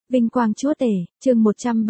Vinh quang Chúa Tể, chương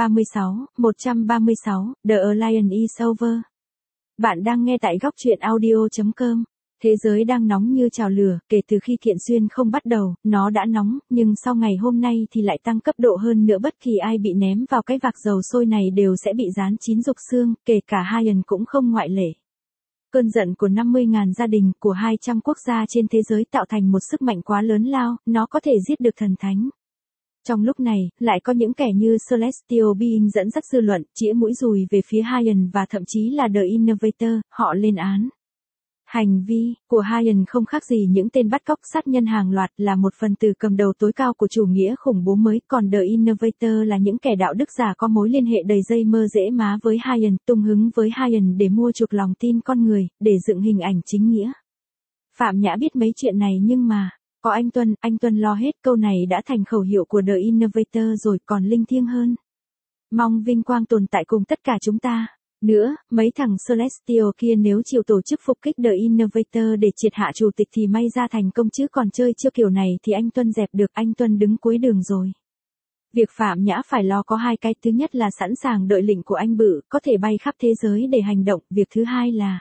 136, The Alliance is over. Bạn đang nghe tại góc truyện audio.com. Thế giới đang nóng như chảo lửa, kể từ khi kiện xuyên không bắt đầu, nó đã nóng, nhưng sau ngày hôm nay thì lại tăng cấp độ hơn nữa. Bất kỳ ai bị ném vào cái vạc dầu sôi này đều sẽ bị rán chín rục xương, kể cả Hyen cũng không ngoại lệ. Cơn giận của 50.000 gia đình, của 200 quốc gia trên thế giới tạo thành một sức mạnh quá lớn lao, nó có thể giết được thần thánh. Trong lúc này, lại có những kẻ như Celestial Being dẫn dắt dư luận, chĩa mũi dùi về phía Hyen và thậm chí là The Innovator, họ lên án. Hành vi của Hyen không khác gì những tên bắt cóc sát nhân hàng loạt, là một phần tử cầm đầu tối cao của chủ nghĩa khủng bố mới, còn The Innovator là những kẻ đạo đức giả có mối liên hệ đầy dây mơ dễ má với Hyen, tung hứng với Hyen để mua chuộc lòng tin con người, để dựng hình ảnh chính nghĩa. Phạm Nhã biết mấy chuyện này nhưng mà, có anh Tuân lo hết. Câu này đã thành khẩu hiệu của The Innovator rồi, còn linh thiêng hơn. Mong vinh quang tồn tại cùng tất cả chúng ta. Nữa, mấy thằng Celestial kia nếu chịu tổ chức phục kích The Innovator để triệt hạ chủ tịch thì may ra thành công, chứ còn chơi chiêu kiểu này thì anh Tuân dẹp được. Anh Tuân đứng cuối đường rồi. Việc Phạm Nhã phải lo có hai cái, thứ nhất là sẵn sàng đợi lệnh của anh Bự, có thể bay khắp thế giới để hành động. Việc thứ hai là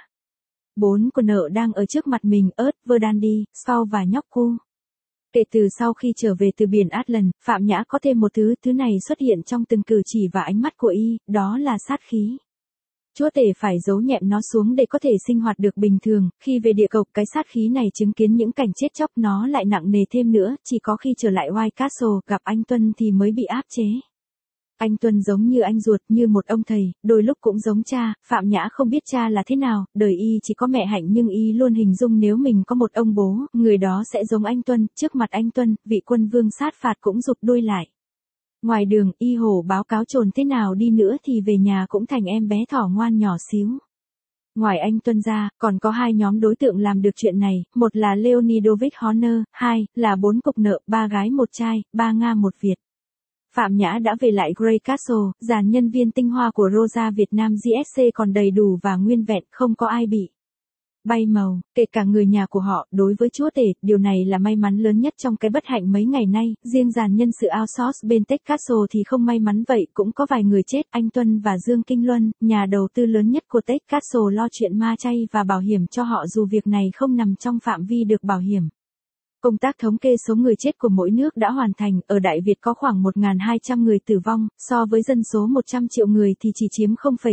4 con nợ đang ở trước mặt mình, Earth, Verdandi, Sau và Nhóc Cu. Kể từ sau khi trở về từ biển Atlant, Phạm Nhã có thêm một thứ này xuất hiện trong từng cử chỉ và ánh mắt của y, đó là sát khí. Chúa Tể phải giấu nhẹm nó xuống để có thể sinh hoạt được bình thường. Khi về địa cầu, cái sát khí này chứng kiến những cảnh chết chóc nó lại nặng nề thêm nữa, chỉ có khi trở lại White Castle gặp anh Tuân thì mới bị áp chế. Anh Tuân giống như anh ruột, như một ông thầy, đôi lúc cũng giống cha. Phạm Nhã không biết cha là thế nào, đời y chỉ có mẹ Hạnh, nhưng y luôn hình dung nếu mình có một ông bố, người đó sẽ giống anh Tuân. Trước mặt anh Tuân, vị quân vương sát phạt cũng rụt đuôi lại. Ngoài đường, y hổ báo cáo trồn thế nào đi nữa thì về nhà cũng thành em bé thỏ ngoan nhỏ xíu. Ngoài anh Tuân ra, còn có hai nhóm đối tượng làm được chuyện này, một là Leonidovich Horner, hai là 4 cục nợ, 3 gái 1 trai, 3 Nga 1 Việt. Phạm Nhã đã về lại Grey Castle, dàn nhân viên tinh hoa của Rosa Việt Nam GSC còn đầy đủ và nguyên vẹn, không có ai bị bay màu, kể cả người nhà của họ. Đối với Chúa Tể, điều này là may mắn lớn nhất trong cái bất hạnh mấy ngày nay. Riêng dàn nhân sự outsource bên Tech Castle thì không may mắn vậy, cũng có vài người chết. Anh Tuân và Dương Kinh Luân, nhà đầu tư lớn nhất của Tech Castle, lo chuyện ma chay và bảo hiểm cho họ dù việc này không nằm trong phạm vi được bảo hiểm. Công tác thống kê số người chết của mỗi nước đã hoàn thành. Ở Đại Việt có khoảng 1.200 người tử vong, so với dân số 100 triệu người thì chỉ chiếm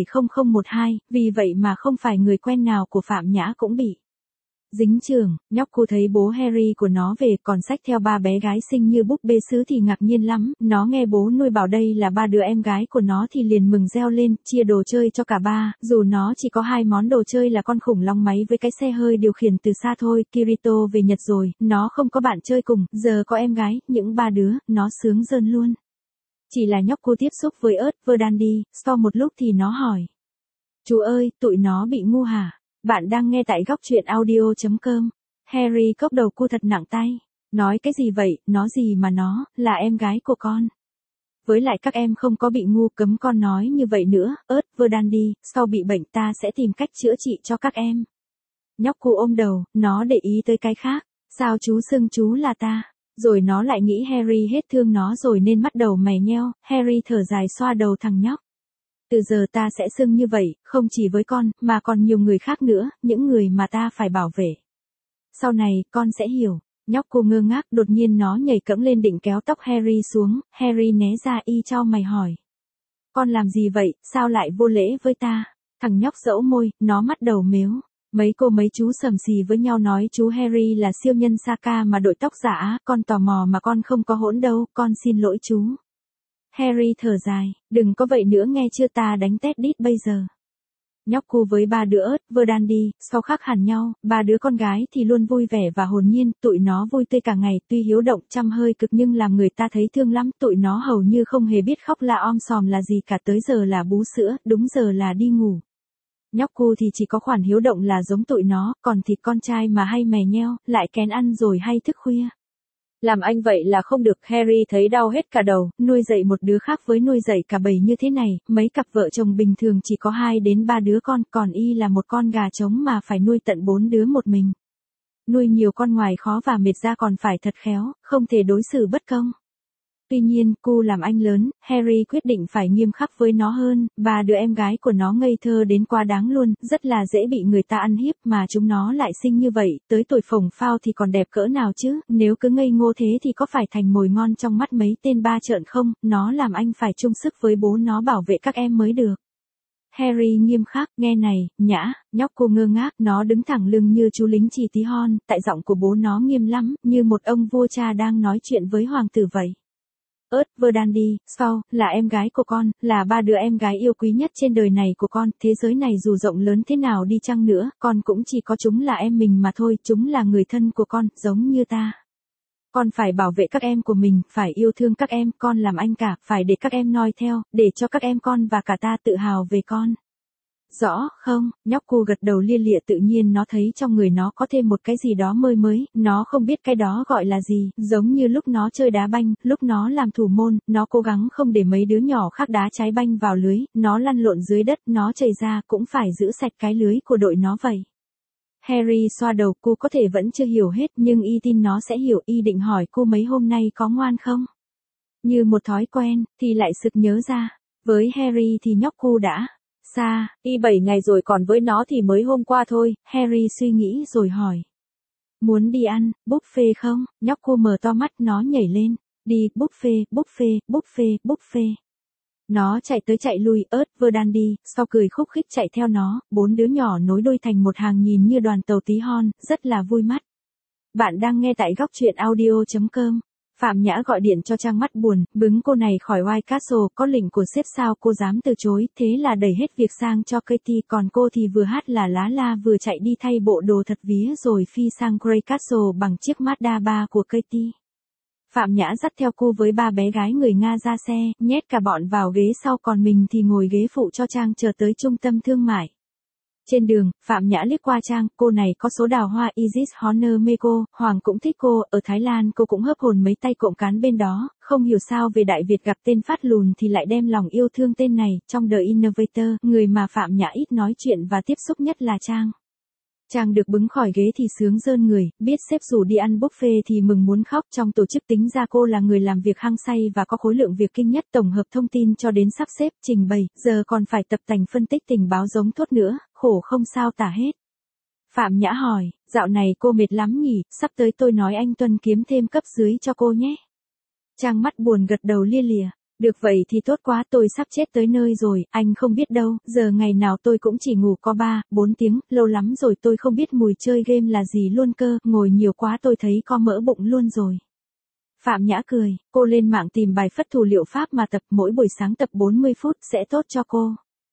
0,0012, vì vậy mà không phải người quen nào của Phạm Nhã cũng bị dính chưởng. Nhóc Cu thấy bố Harry của nó về còn xách theo 3 bé gái xinh như búp bê sứ thì ngạc nhiên lắm. Nó nghe bố nuôi bảo đây là 3 đứa em gái của nó thì liền mừng reo lên, chia đồ chơi cho cả ba. Dù nó chỉ có 2 món đồ chơi là con khủng long máy với cái xe hơi điều khiển từ xa thôi. Kirito về Nhật rồi, nó không có bạn chơi cùng, giờ có em gái, những 3 đứa, nó sướng rơn luôn. Chỉ là Nhóc Cu tiếp xúc với Earth, Verdandi, sau một lúc thì nó hỏi: "Chú ơi, tụi nó bị ngu hả?" Bạn đang nghe tại góc truyện audio.com. Harry cốc đầu Cu thật nặng tay. Nói cái gì vậy, nó gì mà nó, là em gái của con. Với lại các em không có bị ngu, cấm con nói như vậy nữa. Earth, Verdandi, sau bị bệnh ta sẽ tìm cách chữa trị cho các em. Nhóc Cu ôm đầu, nó để ý tới cái khác. Sao chú xưng chú là ta? Rồi nó lại nghĩ Harry hết thương nó rồi nên bắt đầu mày nheo. Harry thở dài xoa đầu thằng nhóc. Từ giờ ta sẽ xưng như vậy, không chỉ với con, mà còn nhiều người khác nữa, những người mà ta phải bảo vệ. Sau này, con sẽ hiểu. Nhóc Cu ngơ ngác, đột nhiên nó nhảy cẫng lên định kéo tóc Harry xuống. Harry né ra, y chau mày hỏi: "Con làm gì vậy, sao lại vô lễ với ta?" Thằng nhóc dẫu môi, nó mắt đầu mếu. Mấy cô mấy chú sầm xì với nhau nói chú Harry là siêu nhân Saka mà đội tóc giả. Con tò mò mà con không có hỗn đâu, con xin lỗi chú. Harry thở dài, đừng có vậy nữa nghe chưa, ta đánh tét đít bây giờ. Nhóc Cu với 3 đứa Earth, Verdandi, sau khác hẳn nhau. 3 đứa con gái thì luôn vui vẻ và hồn nhiên, tụi nó vui tươi cả ngày, tuy hiếu động chăm hơi cực nhưng làm người ta thấy thương lắm. Tụi nó hầu như không hề biết khóc la om sòm là gì cả, tới giờ là bú sữa, đúng giờ là đi ngủ. Nhóc Cu thì chỉ có khoản hiếu động là giống tụi nó, còn thịt con trai mà hay mè nheo, lại kén ăn rồi hay thức khuya. Làm anh vậy là không được. Harry thấy đau hết cả đầu. Nuôi dạy một đứa khác với nuôi dạy cả bầy như thế này. Mấy cặp vợ chồng bình thường chỉ có 2 đến 3 đứa con, còn y là một con gà trống mà phải nuôi tận 4 đứa một mình. Nuôi nhiều con ngoài khó và mệt ra còn phải thật khéo, không thể đối xử bất công. Tuy nhiên, cô làm anh lớn, Harry quyết định phải nghiêm khắc với nó hơn, và đứa em gái của nó ngây thơ đến quá đáng luôn, rất là dễ bị người ta ăn hiếp mà chúng nó lại xinh như vậy, tới tuổi phồng phao thì còn đẹp cỡ nào chứ, nếu cứ ngây ngô thế thì có phải thành mồi ngon trong mắt mấy tên ba trợn không, nó làm anh phải chung sức với bố nó bảo vệ các em mới được. Harry nghiêm khắc, nghe này, Nhã, nhóc cô ngơ ngác, nó đứng thẳng lưng như chú lính chỉ tí hon, tại giọng của bố nó nghiêm lắm, như một ông vua cha đang nói chuyện với hoàng tử vậy. Verdandi, sau, là em gái của con, là ba đứa em gái yêu quý nhất trên đời này của con, thế giới này dù rộng lớn thế nào đi chăng nữa, con cũng chỉ có chúng là em mình mà thôi, chúng là người thân của con, giống như ta. Con phải bảo vệ các em của mình, phải yêu thương các em, con làm anh cả, phải để các em noi theo, để cho các em con và cả ta tự hào về con. Rõ, không, nhóc cô gật đầu lia lịa tự nhiên nó thấy trong người nó có thêm một cái gì đó mới, nó không biết cái đó gọi là gì, giống như lúc nó chơi đá banh, lúc nó làm thủ môn, nó cố gắng không để mấy đứa nhỏ khác đá trái banh vào lưới, nó lăn lộn dưới đất, nó chảy ra cũng phải giữ sạch cái lưới của đội nó vậy. Harry xoa đầu, cô có thể vẫn chưa hiểu hết nhưng y tin nó sẽ hiểu, y định hỏi cô mấy hôm nay có ngoan không? Như một thói quen, thì lại sực nhớ ra, với Harry thì nhóc cô đã xa, y 7 ngày rồi còn với nó thì mới hôm qua thôi, Harry suy nghĩ rồi hỏi. Muốn đi ăn, buffet không? Nhóc cô mở to mắt nó nhảy lên, đi, buffet. Nó chạy tới chạy lui, Verdandi, sau cười khúc khích chạy theo nó, 4 đứa nhỏ nối đuôi thành một hàng nhìn như đoàn tàu tí hon, rất là vui mắt. Bạn đang nghe tại góc truyện audio.com. Phạm Nhã gọi điện cho Trang mắt buồn, bứng cô này khỏi White Castle, có lệnh của sếp sao cô dám từ chối, thế là đẩy hết việc sang cho Katie, còn cô thì vừa hát là lá la vừa chạy đi thay bộ đồ thật vía rồi phi sang Grey Castle bằng chiếc Mazda 3 của Katie. Phạm Nhã dắt theo cô với ba bé gái người Nga ra xe, nhét cả bọn vào ghế sau còn mình thì ngồi ghế phụ cho Trang chờ tới trung tâm thương mại. Trên đường, Phạm Nhã liếc qua Trang, cô này có số đào hoa Isis Honor Meko, Hoàng cũng thích cô, ở Thái Lan cô cũng hớp hồn mấy tay cộng cán bên đó, không hiểu sao về Đại Việt gặp tên phát lùn thì lại đem lòng yêu thương tên này, trong The Innovator, người mà Phạm Nhã ít nói chuyện và tiếp xúc nhất là Trang. Trang được bứng khỏi ghế thì sướng rơn người, biết sếp rủ đi ăn buffet thì mừng muốn khóc, trong tổ chức tính ra cô là người làm việc hăng say và có khối lượng việc kinh nhất, tổng hợp thông tin cho đến sắp xếp, trình bày, giờ còn phải tập tành phân tích tình báo giống thốt nữa, khổ không sao tả hết. Phạm Nhã hỏi, dạo này cô mệt lắm nhỉ, sắp tới tôi nói anh Tuân kiếm thêm cấp dưới cho cô nhé. Trang mắt buồn gật đầu lia lịa. Được vậy thì tốt quá, tôi sắp chết tới nơi rồi, anh không biết đâu, giờ ngày nào tôi cũng chỉ ngủ có 3-4 tiếng, lâu lắm rồi tôi không biết mùi chơi game là gì luôn cơ, ngồi nhiều quá tôi thấy có mỡ bụng luôn rồi. Phạm Nhã cười, cô lên mạng tìm bài phất thủ liệu pháp mà tập, mỗi buổi sáng tập 40 phút sẽ tốt cho cô.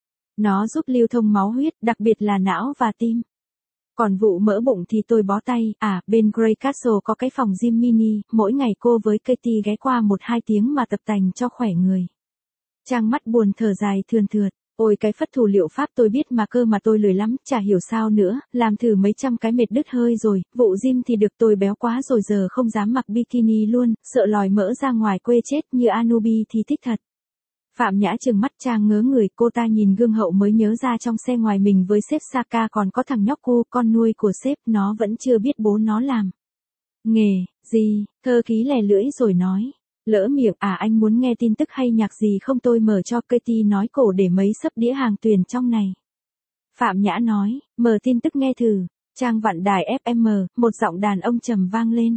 Nó giúp lưu thông máu huyết, đặc biệt là não và tim. Còn vụ mỡ bụng thì tôi bó tay, bên Grey Castle có cái phòng gym mini, mỗi ngày cô với Katie ghé qua 1-2 tiếng mà tập tành cho khỏe người. Trang mắt buồn thở dài thườn thượt, ôi cái phất thủ liệu pháp tôi biết mà cơ mà tôi lười lắm, chả hiểu sao nữa, làm thử mấy trăm cái mệt đứt hơi rồi, vụ gym thì được tôi béo quá rồi giờ không dám mặc bikini luôn, sợ lòi mỡ ra ngoài quê chết như Anubi thì thích thật. Phạm Nhã trừng mắt Trang ngớ người, cô ta nhìn gương hậu mới nhớ ra trong xe ngoài mình với sếp Saka còn có thằng nhóc cu, con nuôi của sếp, nó vẫn chưa biết bố nó làm nghề gì, thơ ký lè lưỡi rồi nói, lỡ miệng, anh muốn nghe tin tức hay nhạc gì không tôi mở cho Katie nói cổ để mấy sấp đĩa hàng tuyển trong này. Phạm Nhã nói, mở tin tức nghe thử. Trang vặn đài FM, một giọng đàn ông trầm vang lên.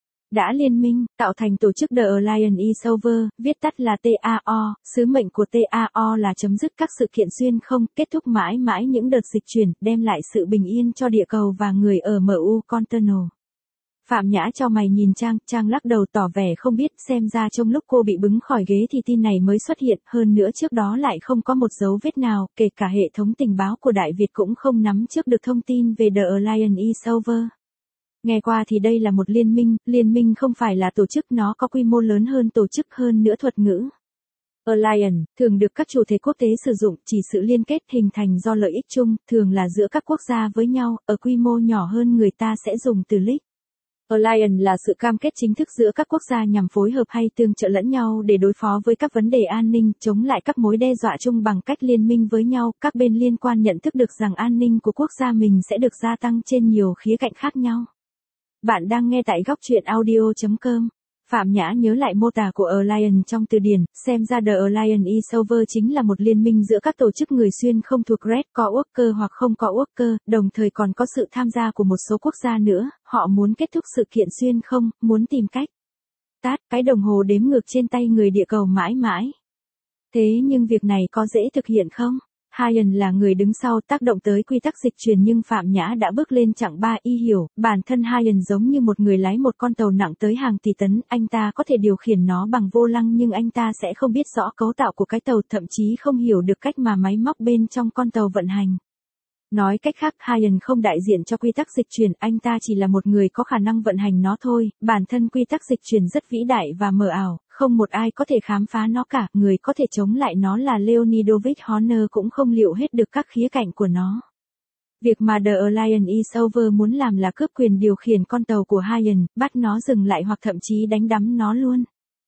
Đã liên minh, tạo thành tổ chức The Alliance Solver, viết tắt là TAO, sứ mệnh của TAO là chấm dứt các sự kiện xuyên không, kết thúc mãi mãi những đợt dịch chuyển, đem lại sự bình yên cho địa cầu và người ở MU Continental. Phạm Nhã cho mày nhìn Trang lắc đầu tỏ vẻ không biết, xem ra trong lúc cô bị bứng khỏi ghế thì tin này mới xuất hiện, hơn nữa trước đó lại không có một dấu vết nào, kể cả hệ thống tình báo của Đại Việt cũng không nắm trước được thông tin về The Alliance Solver. Nghe qua thì đây là một liên minh không phải là tổ chức, nó có quy mô lớn hơn tổ chức, hơn nữa thuật ngữ Alliance thường được các chủ thể quốc tế sử dụng, chỉ sự liên kết hình thành do lợi ích chung, thường là giữa các quốc gia với nhau, ở quy mô nhỏ hơn người ta sẽ dùng từ League. Alliance là sự cam kết chính thức giữa các quốc gia nhằm phối hợp hay tương trợ lẫn nhau để đối phó với các vấn đề an ninh, chống lại các mối đe dọa chung bằng cách liên minh với nhau. Các bên liên quan nhận thức được rằng an ninh của quốc gia mình sẽ được gia tăng trên nhiều khía cạnh khác nhau. Bạn đang nghe tại góc truyện audio.com. Phạm Nhã nhớ lại mô tả của Alliance trong từ điển, xem ra The Alliance E-Silver chính là một liên minh giữa các tổ chức người xuyên không thuộc Red Coworker hoặc không có Worker, đồng thời còn có sự tham gia của một số quốc gia nữa, họ muốn kết thúc sự kiện xuyên không, muốn tìm cách tắt cái đồng hồ đếm ngược trên tay người địa cầu mãi mãi. Thế nhưng việc này có dễ thực hiện không? Hyen là người đứng sau tác động tới quy tắc dịch chuyển nhưng Phạm Nhã đã bước lên chặng 3 y hiểu, bản thân Hyen giống như một người lái một con tàu nặng tới hàng tỷ tấn, anh ta có thể điều khiển nó bằng vô lăng nhưng anh ta sẽ không biết rõ cấu tạo của cái tàu, thậm chí không hiểu được cách mà máy móc bên trong con tàu vận hành. Nói cách khác, Hyen không đại diện cho quy tắc dịch chuyển, anh ta chỉ là một người có khả năng vận hành nó thôi, bản thân quy tắc dịch chuyển rất vĩ đại và mờ ảo, không một ai có thể khám phá nó cả, người có thể chống lại nó là Leonidovich Horner cũng không liệu hết được các khía cạnh của nó. Việc mà The Alliance E-Silver muốn làm là cướp quyền điều khiển con tàu của Hyen, bắt nó dừng lại hoặc thậm chí đánh đắm nó luôn.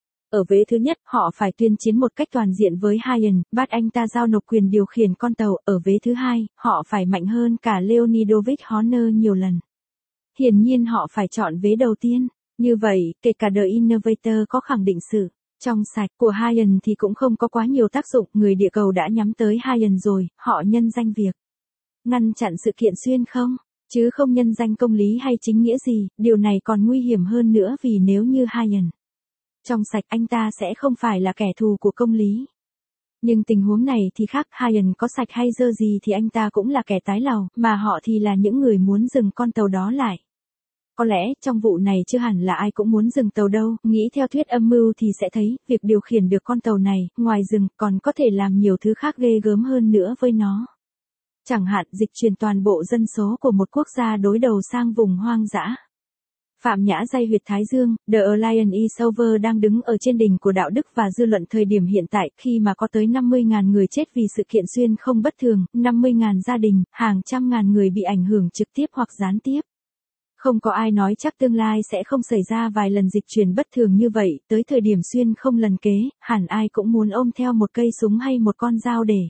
Ở vế thứ nhất, họ phải tuyên chiến một cách toàn diện với Hyen, bắt anh ta giao nộp quyền điều khiển con tàu. Ở vế thứ hai, họ phải mạnh hơn cả Leonidovich Horner nhiều lần. Hiển nhiên họ phải chọn vế đầu tiên. Như vậy, kể cả The Innovator có khẳng định sự trong sạch của Hyen thì cũng không có quá nhiều tác dụng. Người địa cầu đã nhắm tới Hyen rồi, họ nhân danh việc ngăn chặn sự kiện xuyên không, chứ không nhân danh công lý hay chính nghĩa gì. Điều này còn nguy hiểm hơn nữa vì nếu như Hyen trong sạch, anh ta sẽ không phải là kẻ thù của công lý. Nhưng tình huống này thì khác, Hyen có sạch hay dơ gì thì anh ta cũng là kẻ tái lào, mà họ thì là những người muốn dừng con tàu đó lại. Có lẽ, trong vụ này chưa hẳn là ai cũng muốn dừng tàu đâu, nghĩ theo thuyết âm mưu thì sẽ thấy, việc điều khiển được con tàu này, ngoài dừng, còn có thể làm nhiều thứ khác ghê gớm hơn nữa với nó. Chẳng hạn, dịch chuyển toàn bộ dân số của một quốc gia đối đầu sang vùng hoang dã. Phạm Nhã day huyệt Thái Dương, The Alliance E-Silver đang đứng ở trên đỉnh của đạo đức và dư luận thời điểm hiện tại khi mà có tới 50.000 người chết vì sự kiện xuyên không bất thường, 50.000 gia đình, hàng trăm ngàn người bị ảnh hưởng trực tiếp hoặc gián tiếp. Không có ai nói chắc tương lai sẽ không xảy ra vài lần dịch chuyển bất thường như vậy, tới thời điểm xuyên không lần kế, hẳn ai cũng muốn ôm theo một cây súng hay một con dao để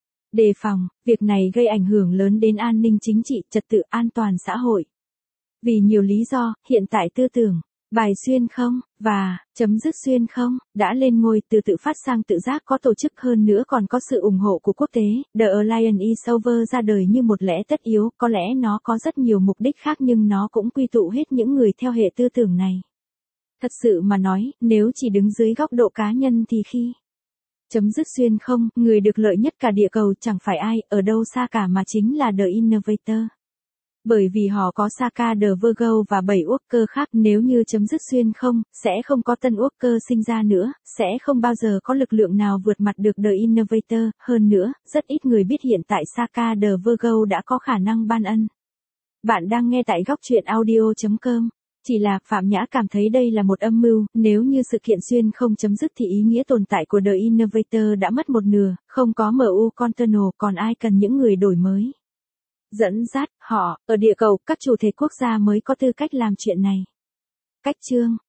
đề phòng. Việc này gây ảnh hưởng lớn đến an ninh chính trị, trật tự an toàn xã hội. Vì nhiều lý do, hiện tại tư tưởng bài xuyên không và chấm dứt xuyên không đã lên ngôi, từ tự phát sang tự giác, có tổ chức, hơn nữa còn có sự ủng hộ của quốc tế. The Alliance E-Silver ra đời như một lẽ tất yếu, có lẽ nó có rất nhiều mục đích khác nhưng nó cũng quy tụ hết những người theo hệ tư tưởng này. Thật sự mà nói, nếu chỉ đứng dưới góc độ cá nhân thì khi chấm dứt xuyên không, người được lợi nhất cả địa cầu chẳng phải ai ở đâu xa cả mà chính là The Innovator. Bởi vì họ có Saka the Virgo và 7 Worker khác, nếu như chấm dứt xuyên không, sẽ không có tân Worker sinh ra nữa, sẽ không bao giờ có lực lượng nào vượt mặt được The Innovator, hơn nữa, rất ít người biết hiện tại Saka the Virgo đã có khả năng ban ân. Bạn đang nghe tại góc truyện audio.com. Chỉ là, Phạm Nhã cảm thấy đây là một âm mưu, nếu như sự kiện xuyên không chấm dứt thì ý nghĩa tồn tại của The Innovator đã mất một nửa, không có MU Continental, còn ai cần những người đổi mới dẫn dắt họ, ở địa cầu, các chủ thể quốc gia mới có tư cách làm chuyện này. Cách chương